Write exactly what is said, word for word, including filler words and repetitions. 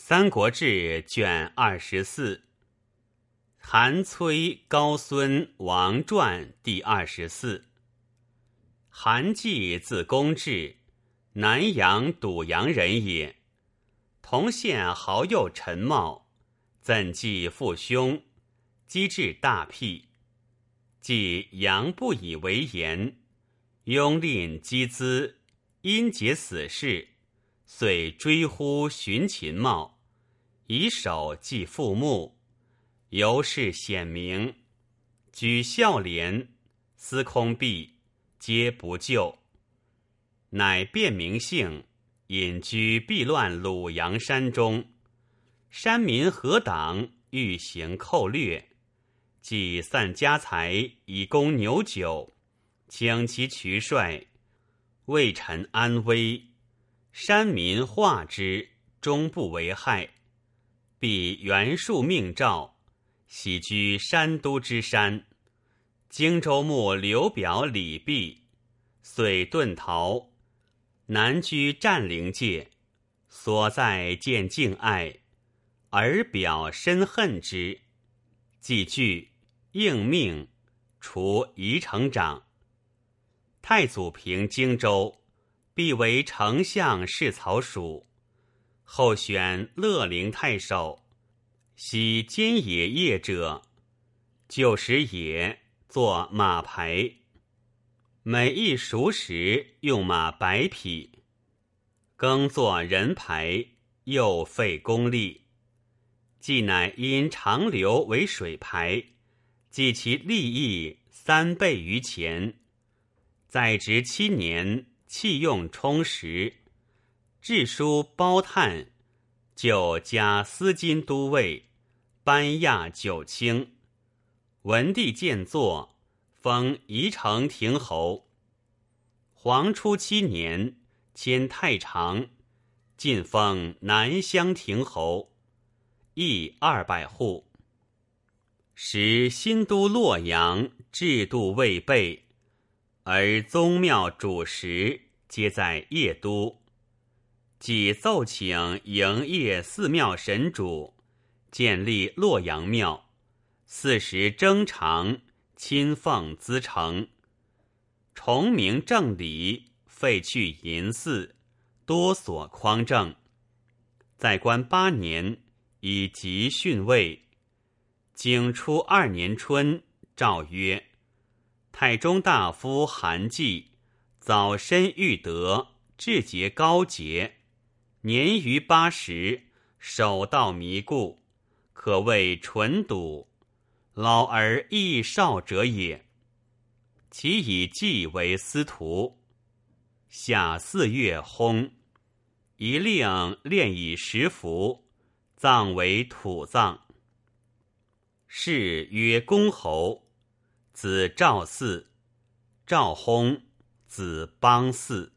三国志》卷二十四，韩崔高孙王传第二十四。韩季字公志，南阳堵阳人也。同县好友陈茂，赠季父兄，机智大辟。季阳不以为言，拥吝积资，因结死事，遂追呼寻秦茂，以手祭父墓，由是显明，举孝廉，司空弼皆不救，乃变名姓，隐居避乱鲁阳山中。山民何党欲行寇掠，即散家财以供牛酒，请其渠帅，为臣安危。山民化之，终不为害。必袁术命诏，喜居山都之山。荆州牧刘表李泌，遂遁逃，南居占陵界，所在见敬爱，而表深恨之，既惧，应命，除宜城长。太祖平荆州，必为丞相侍曹属，后选乐陵太守，喜兼野业者，旧时也作马牌，每一熟时用马百匹，耕作人牌，又费功力。既乃因长流为水牌，计其利益三倍于前。在职七年，器用充实，治书包炭，就加司金都尉，班亚九卿。文帝见作，封宜城亭侯。黄初七年，迁太常，晋封南乡亭侯，邑二百户。时新都洛阳制度未备，而宗庙主食皆在邺都，即奏请营业寺庙神主，建立洛阳庙，四时征常，亲奉资成。重明正礼，废去淫祀，多所匡正。在官八年，以级逊位。景初二年春，诏曰：太中大夫韩季，早身欲得，志节高洁，年逾八十，手道弥固，可谓纯笃，老而益少者也。其以季为司徒。夏四月薨，一令炼以石符，葬为土葬。谥曰公侯，子赵嗣，赵薨，子邦嗣。